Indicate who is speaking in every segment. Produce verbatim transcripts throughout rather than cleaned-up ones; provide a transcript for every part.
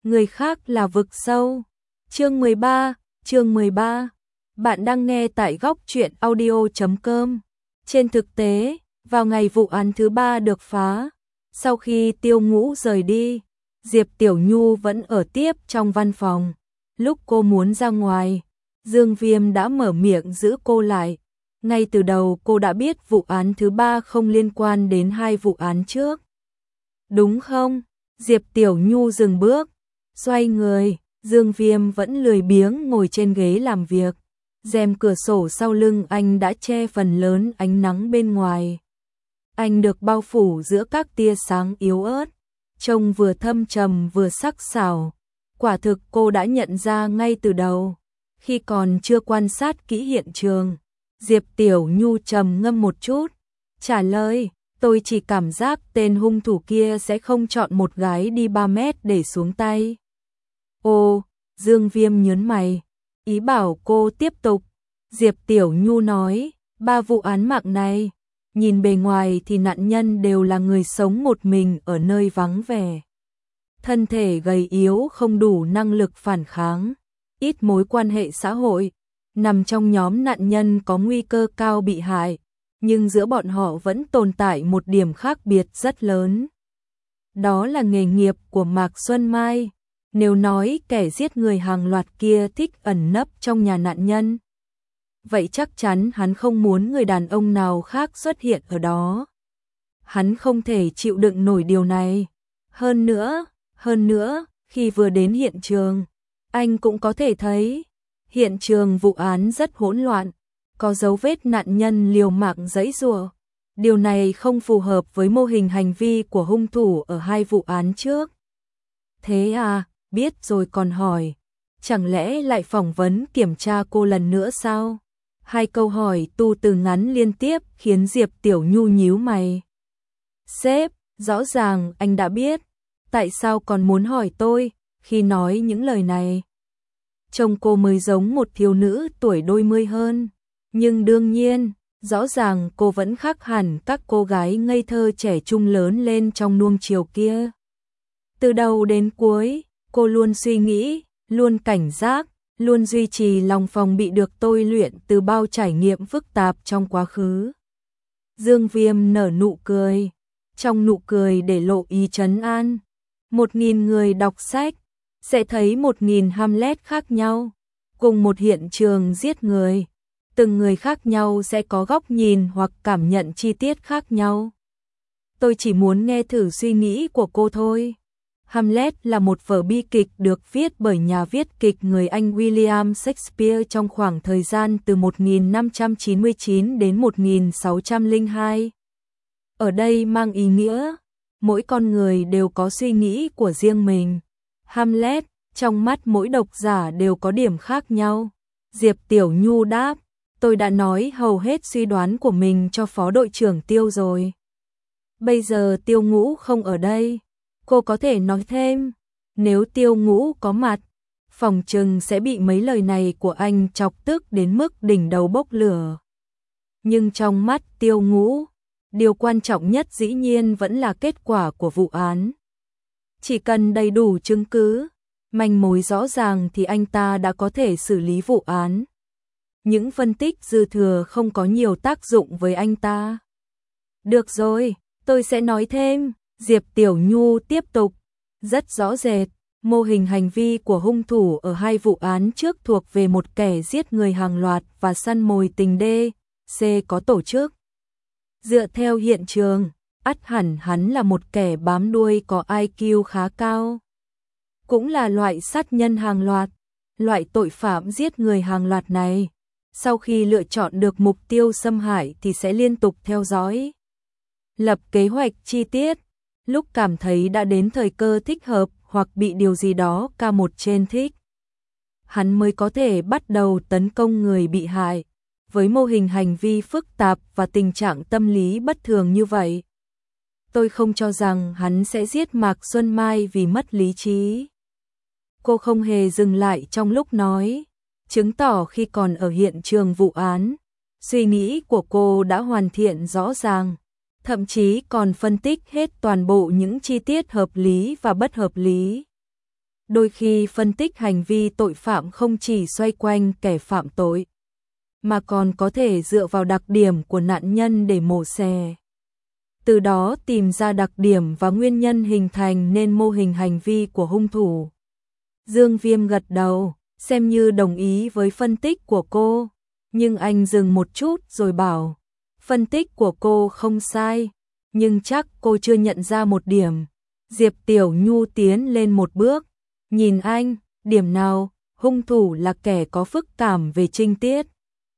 Speaker 1: người khác là vực sâu. Chương mười ba, chương mười ba. Bạn đang nghe tại góc truyện audio chấm com. Trên thực tế, vào ngày vụ án thứ ba được phá, sau khi Tiêu Ngũ rời đi, Diệp Tiểu Nhu vẫn ở tiếp trong văn phòng. Lúc cô muốn ra ngoài, Dương Viêm đã mở miệng giữ cô lại. Ngay từ đầu cô đã biết vụ án thứ ba không liên quan đến hai vụ án trước. Đúng không? Diệp Tiểu Nhu dừng bước, xoay người, Dương Viêm vẫn lười biếng ngồi trên ghế làm việc. Rèm cửa sổ sau lưng anh đã che phần lớn ánh nắng bên ngoài. Anh được bao phủ giữa các tia sáng yếu ớt, trông vừa thâm trầm vừa sắc sảo. Quả thực cô đã nhận ra ngay từ đầu, khi còn chưa quan sát kỹ hiện trường. Diệp Tiểu Nhu trầm ngâm một chút, trả lời, tôi chỉ cảm giác tên hung thủ kia sẽ không chọn một gái đi ba mét để xuống tay. Ồ, Dương Viêm nhớn mày, ý bảo cô tiếp tục. Diệp Tiểu Nhu nói, ba vụ án mạng này, nhìn bề ngoài thì nạn nhân đều là người sống một mình ở nơi vắng vẻ. Thân thể gầy yếu không đủ năng lực phản kháng, ít mối quan hệ xã hội, nằm trong nhóm nạn nhân có nguy cơ cao bị hại, nhưng giữa bọn họ vẫn tồn tại một điểm khác biệt rất lớn. Đó là nghề nghiệp của Mạc Xuân Mai. Nếu nói kẻ giết người hàng loạt kia thích ẩn nấp trong nhà nạn nhân, vậy chắc chắn hắn không muốn người đàn ông nào khác xuất hiện ở đó. Hắn không thể chịu đựng nổi điều này. Hơn nữa, hơn nữa, khi vừa đến hiện trường, anh cũng có thể thấy, hiện trường vụ án rất hỗn loạn, có dấu vết nạn nhân liều mạng giãy giụa. Điều này không phù hợp với mô hình hành vi của hung thủ ở hai vụ án trước. Thế à, biết rồi còn hỏi, chẳng lẽ lại phỏng vấn kiểm tra cô lần nữa sao? Hai câu hỏi tu từ ngắn liên tiếp khiến Diệp Tiểu Nhu nhíu mày. Sếp, rõ ràng anh đã biết, tại sao còn muốn hỏi tôi khi nói những lời này? Trông cô mới giống một thiếu nữ tuổi đôi mươi hơn, nhưng đương nhiên, rõ ràng cô vẫn khác hẳn các cô gái ngây thơ trẻ trung lớn lên trong nuông chiều kia. Từ đầu đến cuối, cô luôn suy nghĩ, luôn cảnh giác, luôn duy trì lòng phòng bị được tôi luyện từ bao trải nghiệm phức tạp trong quá khứ. Dương Viêm nở nụ cười, trong nụ cười để lộ ý trấn an. Một nghìn người đọc sách sẽ thấy một nghìn Hamlet khác nhau, cùng một hiện trường giết người, từng người khác nhau sẽ có góc nhìn hoặc cảm nhận chi tiết khác nhau. Tôi chỉ muốn nghe thử suy nghĩ của cô thôi. Hamlet là một vở bi kịch được viết bởi nhà viết kịch người Anh William Shakespeare trong khoảng thời gian từ một nghìn năm trăm chín mươi chín đến một nghìn sáu trăm lẻ hai. Ở đây mang ý nghĩa, mỗi con người đều có suy nghĩ của riêng mình. Hamlet, trong mắt mỗi độc giả đều có điểm khác nhau. Diệp Tiểu Nhu đáp, tôi đã nói hầu hết suy đoán của mình cho phó đội trưởng Tiêu rồi. Bây giờ Tiêu Ngũ không ở đây, cô có thể nói thêm. Nếu Tiêu Ngũ có mặt, phòng trừng sẽ bị mấy lời này của anh chọc tức đến mức đỉnh đầu bốc lửa. Nhưng trong mắt Tiêu Ngũ, điều quan trọng nhất dĩ nhiên vẫn là kết quả của vụ án. Chỉ cần đầy đủ chứng cứ, manh mối rõ ràng thì anh ta đã có thể xử lý vụ án. Những phân tích dư thừa không có nhiều tác dụng với anh ta. Được rồi, tôi sẽ nói thêm. Diệp Tiểu Nhu tiếp tục, rất rõ rệt, mô hình hành vi của hung thủ ở hai vụ án trước thuộc về một kẻ giết người hàng loạt và săn mồi tình đê, C có tổ chức. Dựa theo hiện trường, ắt hẳn hắn là một kẻ bám đuôi có i kiu khá cao. Cũng là loại sát nhân hàng loạt, loại tội phạm giết người hàng loạt này, sau khi lựa chọn được mục tiêu xâm hại thì sẽ liên tục theo dõi, lập kế hoạch chi tiết. Lúc cảm thấy đã đến thời cơ thích hợp hoặc bị điều gì đó ca một trên thích, hắn mới có thể bắt đầu tấn công người bị hại. Với mô hình hành vi phức tạp và tình trạng tâm lý bất thường như vậy, tôi không cho rằng hắn sẽ giết Mạc Xuân Mai vì mất lý trí. Cô không hề dừng lại trong lúc nói, chứng tỏ khi còn ở hiện trường vụ án, suy nghĩ của cô đã hoàn thiện rõ ràng. Thậm chí còn phân tích hết toàn bộ những chi tiết hợp lý và bất hợp lý. Đôi khi phân tích hành vi tội phạm không chỉ xoay quanh kẻ phạm tội, mà còn có thể dựa vào đặc điểm của nạn nhân để mổ xẻ. Từ đó tìm ra đặc điểm và nguyên nhân hình thành nên mô hình hành vi của hung thủ. Dương Viêm gật đầu, xem như đồng ý với phân tích của cô, nhưng anh dừng một chút rồi bảo, phân tích của cô không sai, nhưng chắc cô chưa nhận ra một điểm. Diệp Tiểu Nhu tiến lên một bước, nhìn anh, điểm nào? Hung thủ là kẻ có phức cảm về trinh tiết.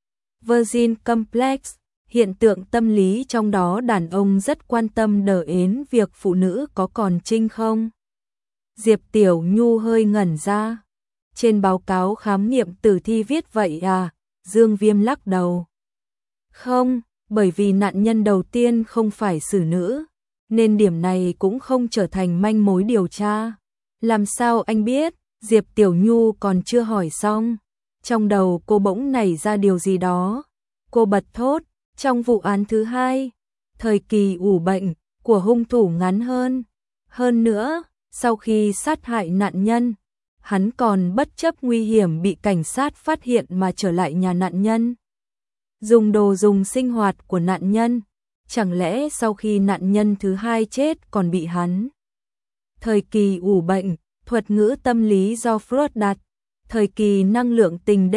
Speaker 1: Virgin Complex, hiện tượng tâm lý trong đó đàn ông rất quan tâm đờ ến việc phụ nữ có còn trinh không. Diệp Tiểu Nhu hơi ngẩn ra. Trên báo cáo khám nghiệm tử thi viết vậy à? Dương Viêm lắc đầu. Không, bởi vì nạn nhân đầu tiên không phải xử nữ, nên điểm này cũng không trở thành manh mối điều tra. Làm sao anh biết? Diệp Tiểu Nhu còn chưa hỏi xong, trong đầu cô bỗng nảy ra điều gì đó. Cô bật thốt, trong vụ án thứ hai, thời kỳ ủ bệnh của hung thủ ngắn hơn. Hơn nữa, sau khi sát hại nạn nhân, hắn còn bất chấp nguy hiểm bị cảnh sát phát hiện mà trở lại nhà nạn nhân, dùng đồ dùng sinh hoạt của nạn nhân. Chẳng lẽ sau khi nạn nhân thứ hai chết còn bị hắn? Thời kỳ ủ bệnh, thuật ngữ tâm lý do Freud đặt, thời kỳ năng lượng tình D,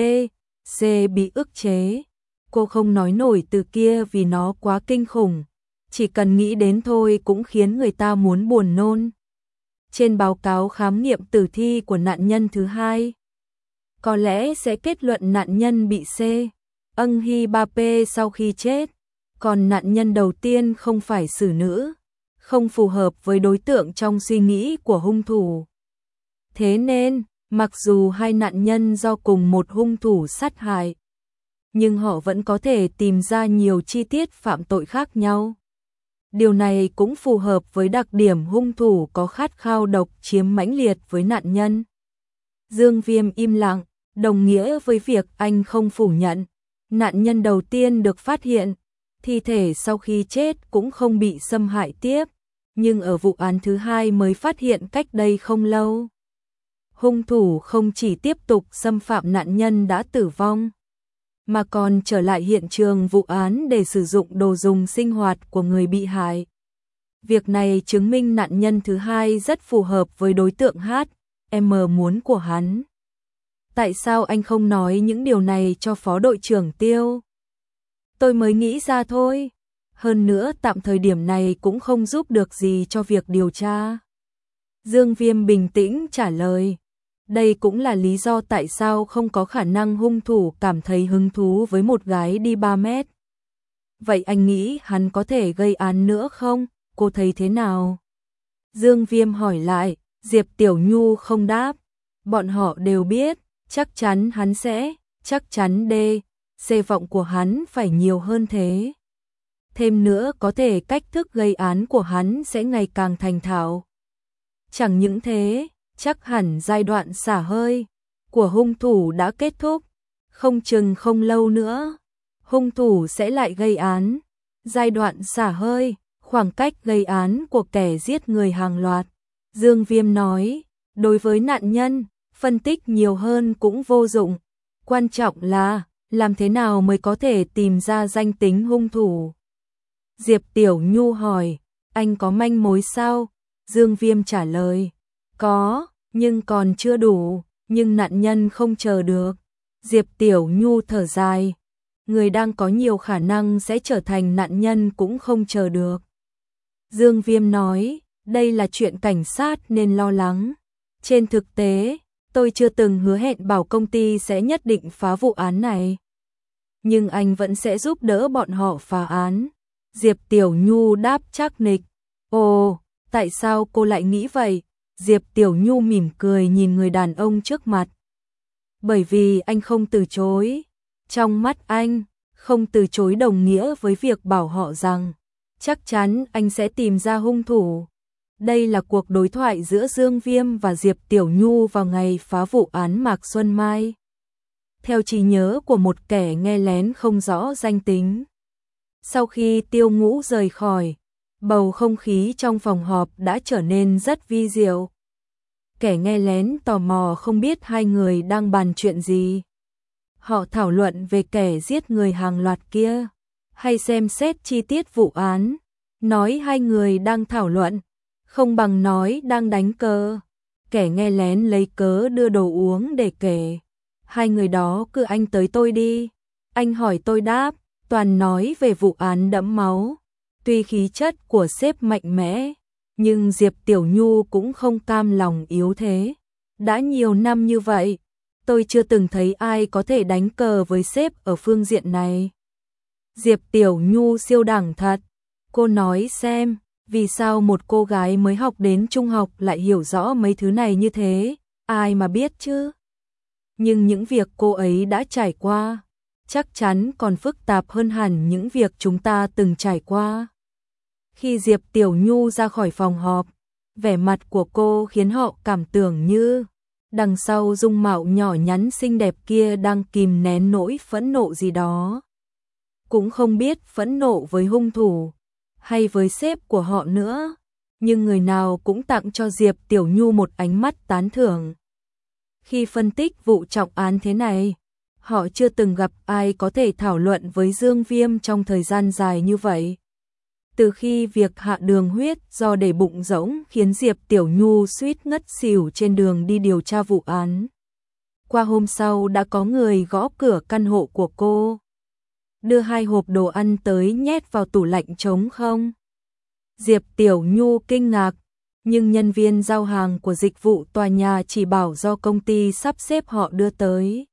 Speaker 1: C bị ức chế. Cô không nói nổi từ kia vì nó quá kinh khủng, chỉ cần nghĩ đến thôi cũng khiến người ta muốn buồn nôn. Trên báo cáo khám nghiệm tử thi của nạn nhân thứ hai, có lẽ sẽ kết luận nạn nhân bị C, âng hy ba P sau khi chết, còn nạn nhân đầu tiên không phải xử nữ, không phù hợp với đối tượng trong suy nghĩ của hung thủ. Thế nên, mặc dù hai nạn nhân do cùng một hung thủ sát hại, nhưng họ vẫn có thể tìm ra nhiều chi tiết phạm tội khác nhau. Điều này cũng phù hợp với đặc điểm hung thủ có khát khao độc chiếm mãnh liệt với nạn nhân. Dương Viêm im lặng, đồng nghĩa với việc anh không phủ nhận. Nạn nhân đầu tiên được phát hiện, thi thể sau khi chết cũng không bị xâm hại tiếp, nhưng ở vụ án thứ hai mới phát hiện cách đây không lâu. Hung thủ không chỉ tiếp tục xâm phạm nạn nhân đã tử vong, mà còn trở lại hiện trường vụ án để sử dụng đồ dùng sinh hoạt của người bị hại. Việc này chứng minh nạn nhân thứ hai rất phù hợp với đối tượng H, M muốn của hắn. Tại sao anh không nói những điều này cho phó đội trưởng Tiêu? Tôi mới nghĩ ra thôi. Hơn nữa tạm thời điểm này cũng không giúp được gì cho việc điều tra. Dương Viêm bình tĩnh trả lời. Đây cũng là lý do tại sao không có khả năng hung thủ cảm thấy hứng thú với một gái đi ba mét. Vậy anh nghĩ hắn có thể gây án nữa không? Cô thấy thế nào? Dương Viêm hỏi lại. Diệp Tiểu Nhu không đáp. Bọn họ đều biết, chắc chắn hắn sẽ, chắc chắn D, C vọng của hắn phải nhiều hơn thế. Thêm nữa có thể cách thức gây án của hắn sẽ ngày càng thành thạo. Chẳng những thế, chắc hẳn giai đoạn xả hơi của hung thủ đã kết thúc, không chừng không lâu nữa, hung thủ sẽ lại gây án. Giai đoạn xả hơi, khoảng cách gây án của kẻ giết người hàng loạt. Dương Viêm nói, đối với nạn nhân, phân tích nhiều hơn cũng vô dụng. Quan trọng là, làm thế nào mới có thể tìm ra danh tính hung thủ? Diệp Tiểu Nhu hỏi, anh có manh mối sao? Dương Viêm trả lời, có, nhưng còn chưa đủ, nhưng nạn nhân không chờ được. Diệp Tiểu Nhu thở dài, người đang có nhiều khả năng sẽ trở thành nạn nhân cũng không chờ được. Dương Viêm nói, đây là chuyện cảnh sát nên lo lắng. Trên thực tế, tôi chưa từng hứa hẹn bảo công ty sẽ nhất định phá vụ án này. Nhưng anh vẫn sẽ giúp đỡ bọn họ phá án. Diệp Tiểu Nhu đáp chắc nịch. Ồ, tại sao cô lại nghĩ vậy? Diệp Tiểu Nhu mỉm cười nhìn người đàn ông trước mặt. Bởi vì anh không từ chối. Trong mắt anh, không từ chối đồng nghĩa với việc bảo họ rằng chắc chắn anh sẽ tìm ra hung thủ. Đây là cuộc đối thoại giữa Dương Viêm và Diệp Tiểu Nhu vào ngày phá vụ án Mạc Xuân Mai. Theo trí nhớ của một kẻ nghe lén không rõ danh tính. Sau khi Tiêu Ngũ rời khỏi, bầu không khí trong phòng họp đã trở nên rất vi diệu. kẻ nghe lén tò mò không biết hai người đang bàn chuyện gì. Họ thảo luận về kẻ giết người hàng loạt kia, hay xem xét chi tiết vụ án. Nói hai người đang thảo luận, không bằng nói đang đánh cờ. Kẻ nghe lén lấy cớ đưa đồ uống để kể. Hai người đó cứ anh tới tôi đi, anh hỏi tôi đáp, toàn nói về vụ án đẫm máu. Tuy khí chất của sếp mạnh mẽ, nhưng Diệp Tiểu Nhu cũng không cam lòng yếu thế. Đã nhiều năm như vậy, tôi chưa từng thấy ai có thể đánh cờ với sếp ở phương diện này. Diệp Tiểu Nhu siêu đẳng thật. Cô nói xem, vì sao một cô gái mới học đến trung học lại hiểu rõ mấy thứ này như thế, ai mà biết chứ. Nhưng những việc cô ấy đã trải qua, chắc chắn còn phức tạp hơn hẳn những việc chúng ta từng trải qua. Khi Diệp Tiểu Nhu ra khỏi phòng họp, vẻ mặt của cô khiến họ cảm tưởng như đằng sau dung mạo nhỏ nhắn xinh đẹp kia đang kìm nén nỗi phẫn nộ gì đó. Cũng không biết phẫn nộ với hung thủ hay với sếp của họ nữa, nhưng người nào cũng tặng cho Diệp Tiểu Nhu một ánh mắt tán thưởng. Khi phân tích vụ trọng án thế này, họ chưa từng gặp ai có thể thảo luận với Dương Viêm trong thời gian dài như vậy. Từ khi việc hạ đường huyết do để bụng rỗng khiến Diệp Tiểu Nhu suýt ngất xỉu trên đường đi điều tra vụ án. Qua hôm sau đã có người gõ cửa căn hộ của cô, đưa hai hộp đồ ăn tới nhét vào tủ lạnh trống không. Diệp Tiểu Nhu kinh ngạc, nhưng nhân viên giao hàng của dịch vụ tòa nhà chỉ bảo do công ty sắp xếp họ đưa tới.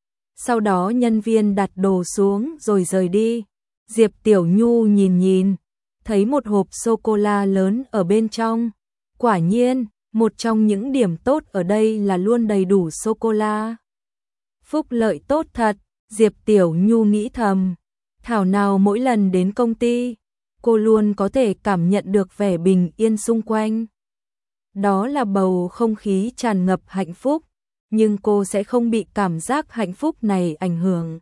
Speaker 1: Sau đó nhân viên đặt đồ xuống rồi rời đi. Diệp Tiểu Nhu nhìn nhìn, thấy một hộp sô-cô-la lớn ở bên trong. Quả nhiên, một trong những điểm tốt ở đây là luôn đầy đủ sô-cô-la. Phúc lợi tốt thật, Diệp Tiểu Nhu nghĩ thầm. Thảo nào mỗi lần đến công ty, cô luôn có thể cảm nhận được vẻ bình yên xung quanh. Đó là bầu không khí tràn ngập hạnh phúc, nhưng cô sẽ không bị cảm giác hạnh phúc này ảnh hưởng.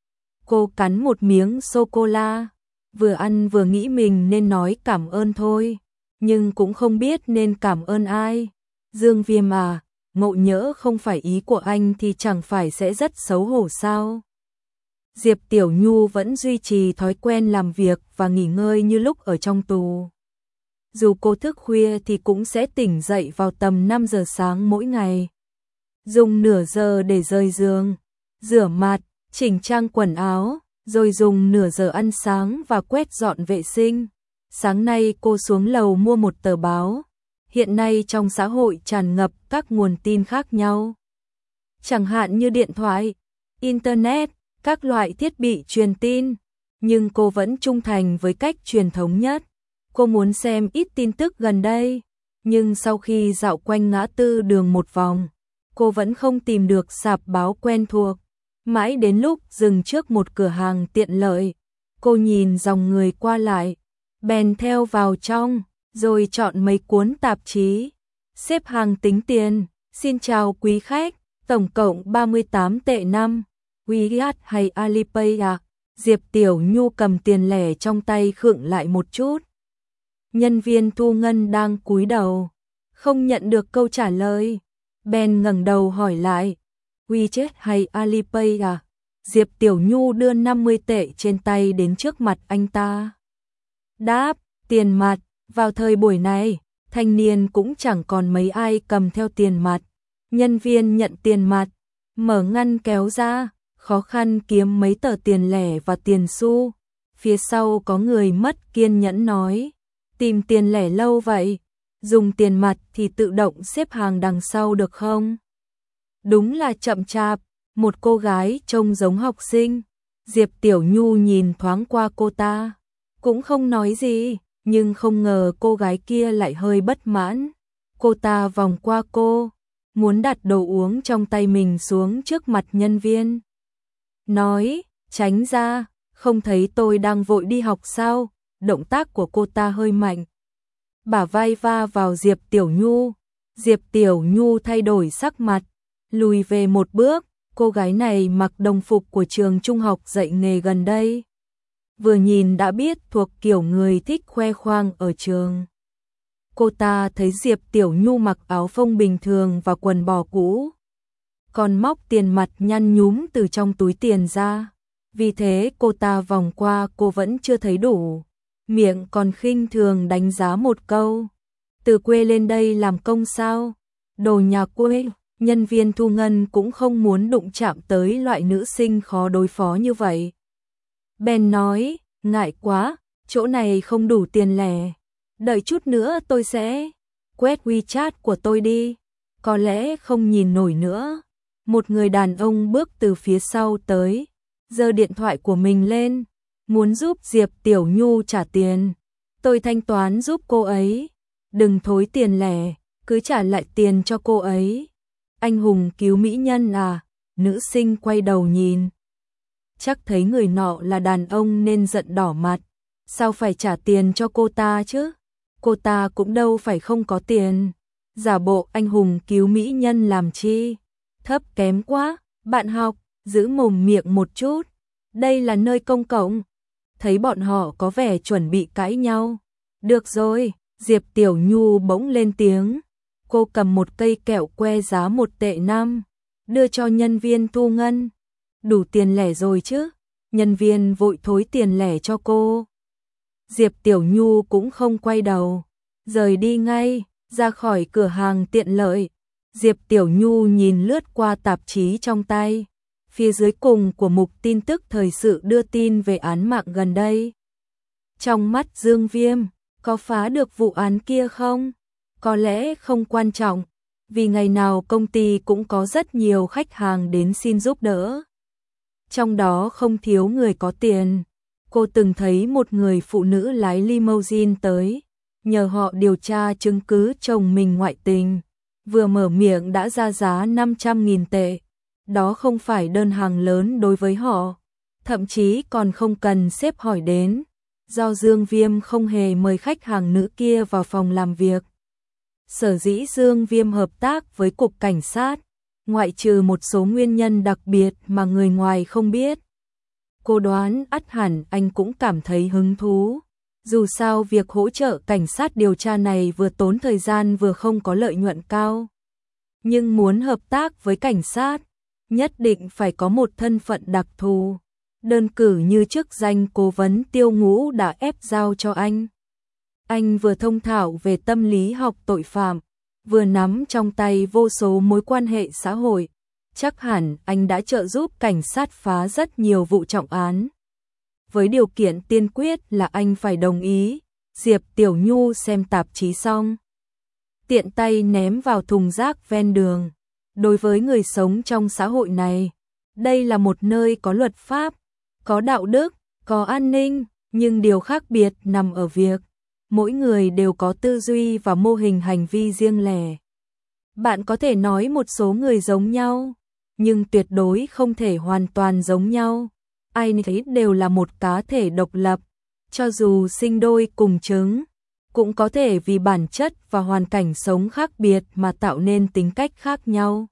Speaker 1: Cô cắn một miếng sô-cô-la, vừa ăn vừa nghĩ mình nên nói cảm ơn thôi, nhưng cũng không biết nên cảm ơn ai. Dương Viêm à, ngộ nhỡ không phải ý của anh thì chẳng phải sẽ rất xấu hổ sao? Diệp Tiểu Nhu vẫn duy trì thói quen làm việc và nghỉ ngơi như lúc ở trong tù. Dù cô thức khuya thì cũng sẽ tỉnh dậy vào tầm năm giờ sáng mỗi ngày. Dùng nửa giờ để rời giường, rửa mặt, chỉnh trang quần áo, rồi dùng nửa giờ ăn sáng và quét dọn vệ sinh. Sáng nay cô xuống lầu mua một tờ báo. Hiện nay trong xã hội tràn ngập các nguồn tin khác nhau. Chẳng hạn như điện thoại, internet, các loại thiết bị truyền tin. Nhưng cô vẫn trung thành với cách truyền thống nhất. Cô muốn xem ít tin tức gần đây. Nhưng sau khi dạo quanh ngã tư đường một vòng, cô vẫn không tìm được sạp báo quen thuộc. Mãi đến lúc dừng trước một cửa hàng tiện lợi, cô nhìn dòng người qua lại, bèn theo vào trong, rồi chọn mấy cuốn tạp chí. Xếp hàng tính tiền, xin chào quý khách, tổng cộng ba mươi tám tệ năm, WeChat hay Alipay à? Diệp Tiểu Nhu cầm tiền lẻ trong tay khựng lại một chút. Nhân viên thu ngân đang cúi đầu, không nhận được câu trả lời. Ben ngẩng đầu hỏi lại, WeChat hay Alipay à? Diệp Tiểu Nhu đưa năm mươi tệ trên tay đến trước mặt anh ta. Đáp, tiền mặt, vào thời buổi này, thanh niên cũng chẳng còn mấy ai cầm theo tiền mặt. Nhân viên nhận tiền mặt, mở ngăn kéo ra, khó khăn kiếm mấy tờ tiền lẻ và tiền xu. Phía sau có người mất kiên nhẫn nói, tìm tiền lẻ lâu vậy, dùng tiền mặt thì tự động xếp hàng đằng sau được không? Đúng là chậm chạp, một cô gái trông giống học sinh. Diệp Tiểu Nhu nhìn thoáng qua cô ta, cũng không nói gì, nhưng không ngờ cô gái kia lại hơi bất mãn. Cô ta vòng qua cô, muốn đặt đồ uống trong tay mình xuống trước mặt nhân viên. Nói, tránh ra, không thấy tôi đang vội đi học sao? Động tác của cô ta hơi mạnh. Bả vai va vào Diệp Tiểu Nhu. Diệp Tiểu Nhu thay đổi sắc mặt, lùi về một bước. Cô gái này mặc đồng phục của trường trung học dạy nghề gần đây. Vừa nhìn đã biết thuộc kiểu người thích khoe khoang ở trường. Cô ta thấy Diệp Tiểu Nhu mặc áo phông bình thường và quần bò cũ, còn móc tiền mặt nhăn nhúm từ trong túi tiền ra. Vì thế cô ta vòng qua, cô vẫn chưa thấy đủ, miệng còn khinh thường đánh giá một câu: từ quê lên đây làm công sao? Đồ nhà quê. Nhân viên thu ngân cũng không muốn đụng chạm tới loại nữ sinh khó đối phó như vậy. Ben nói, ngại quá, chỗ này không đủ tiền lẻ. Đợi chút nữa tôi sẽ quét WeChat của tôi đi, có lẽ không nhìn nổi nữa. Một người đàn ông bước từ phía sau tới, giơ điện thoại của mình lên, muốn giúp Diệp Tiểu Nhu trả tiền. Tôi thanh toán giúp cô ấy, đừng thối tiền lẻ, cứ trả lại tiền cho cô ấy. Anh hùng cứu mỹ nhân à? Nữ sinh quay đầu nhìn, chắc thấy người nọ là đàn ông nên giận đỏ mặt. Sao phải trả tiền cho cô ta chứ? Cô ta cũng đâu phải không có tiền. Giả bộ anh hùng cứu mỹ nhân làm chi? Thấp kém quá. Bạn học, giữ mồm miệng một chút. Đây là nơi công cộng. Thấy bọn họ có vẻ chuẩn bị cãi nhau. Được rồi, Diệp Tiểu Nhu bỗng lên tiếng. Cô cầm một cây kẹo que giá một tệ năm, đưa cho nhân viên thu ngân. Đủ tiền lẻ rồi chứ? Nhân viên vội thối tiền lẻ cho cô. Diệp Tiểu Nhu cũng không quay đầu, rời đi ngay, ra khỏi cửa hàng tiện lợi. Diệp Tiểu Nhu nhìn lướt qua tạp chí trong tay, phía dưới cùng của mục tin tức thời sự đưa tin về án mạng gần đây. Trong mắt Dương Viêm, có phá được vụ án kia không? Có lẽ không quan trọng, vì ngày nào công ty cũng có rất nhiều khách hàng đến xin giúp đỡ. Trong đó không thiếu người có tiền. Cô từng thấy một người phụ nữ lái limousine tới, nhờ họ điều tra chứng cứ chồng mình ngoại tình. Vừa mở miệng đã ra giá năm trăm nghìn tệ. Đó không phải đơn hàng lớn đối với họ, thậm chí còn không cần sếp hỏi đến. Do Dương Viêm không hề mời khách hàng nữ kia vào phòng làm việc. Sở dĩ Dương Viêm hợp tác với cục cảnh sát, ngoại trừ một số nguyên nhân đặc biệt mà người ngoài không biết. Cô đoán ắt hẳn anh cũng cảm thấy hứng thú. Dù sao việc hỗ trợ cảnh sát điều tra này vừa tốn thời gian vừa không có lợi nhuận cao. Nhưng muốn hợp tác với cảnh sát, nhất định phải có một thân phận đặc thù. Đơn cử như chức danh cố vấn Tiêu Ngũ đã ép giao cho anh. Anh vừa thông thạo về tâm lý học tội phạm, vừa nắm trong tay vô số mối quan hệ xã hội. Chắc hẳn anh đã trợ giúp cảnh sát phá rất nhiều vụ trọng án. Với điều kiện tiên quyết là anh phải đồng ý. Diệp Tiểu Nhu xem tạp chí xong, tiện tay ném vào thùng rác ven đường. Đối với người sống trong xã hội này, đây là một nơi có luật pháp, có đạo đức, có an ninh, nhưng điều khác biệt nằm ở việc mỗi người đều có tư duy và mô hình hành vi riêng lẻ. Bạn có thể nói một số người giống nhau, nhưng tuyệt đối không thể hoàn toàn giống nhau. Ai nấy đều là một cá thể độc lập, cho dù sinh đôi cùng trứng, cũng có thể vì bản chất và hoàn cảnh sống khác biệt mà tạo nên tính cách khác nhau.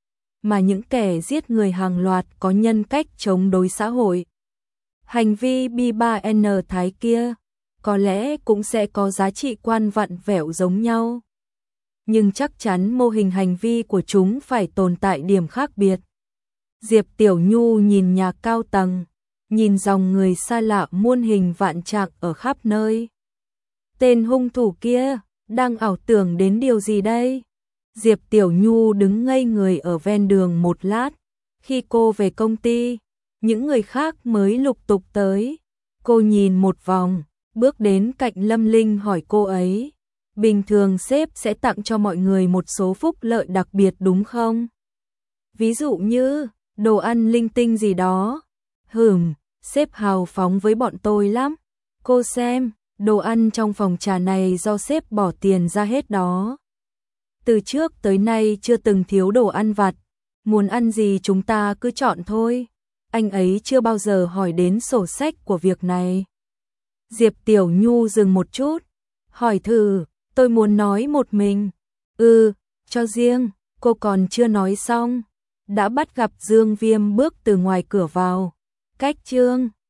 Speaker 1: Mà những kẻ giết người hàng loạt có nhân cách chống đối xã hội. Hành vi B ba N Thái kia có lẽ cũng sẽ có giá trị quan vặn vẹo giống nhau. Nhưng chắc chắn mô hình hành vi của chúng phải tồn tại điểm khác biệt. Diệp Tiểu Nhu nhìn nhà cao tầng, nhìn dòng người xa lạ muôn hình vạn trạng ở khắp nơi. Tên hung thủ kia đang ảo tưởng đến điều gì đây? Diệp Tiểu Nhu đứng ngây người ở ven đường một lát. Khi cô về công ty, những người khác mới lục tục tới. Cô nhìn một vòng, bước đến cạnh Lâm Linh hỏi cô ấy, bình thường sếp sẽ tặng cho mọi người một số phúc lợi đặc biệt đúng không? Ví dụ như đồ ăn linh tinh gì đó. Hừm, sếp hào phóng với bọn tôi lắm. Cô xem, đồ ăn trong phòng trà này do sếp bỏ tiền ra hết đó. Từ trước tới nay chưa từng thiếu đồ ăn vặt, muốn ăn gì chúng ta cứ chọn thôi. Anh ấy chưa bao giờ hỏi đến sổ sách của việc này. Diệp Tiểu Nhu dừng một chút, hỏi thử, tôi muốn nói một mình. Ừ, cho riêng, cô còn chưa nói xong, đã bắt gặp Dương Viêm bước từ ngoài cửa vào. Cách Trương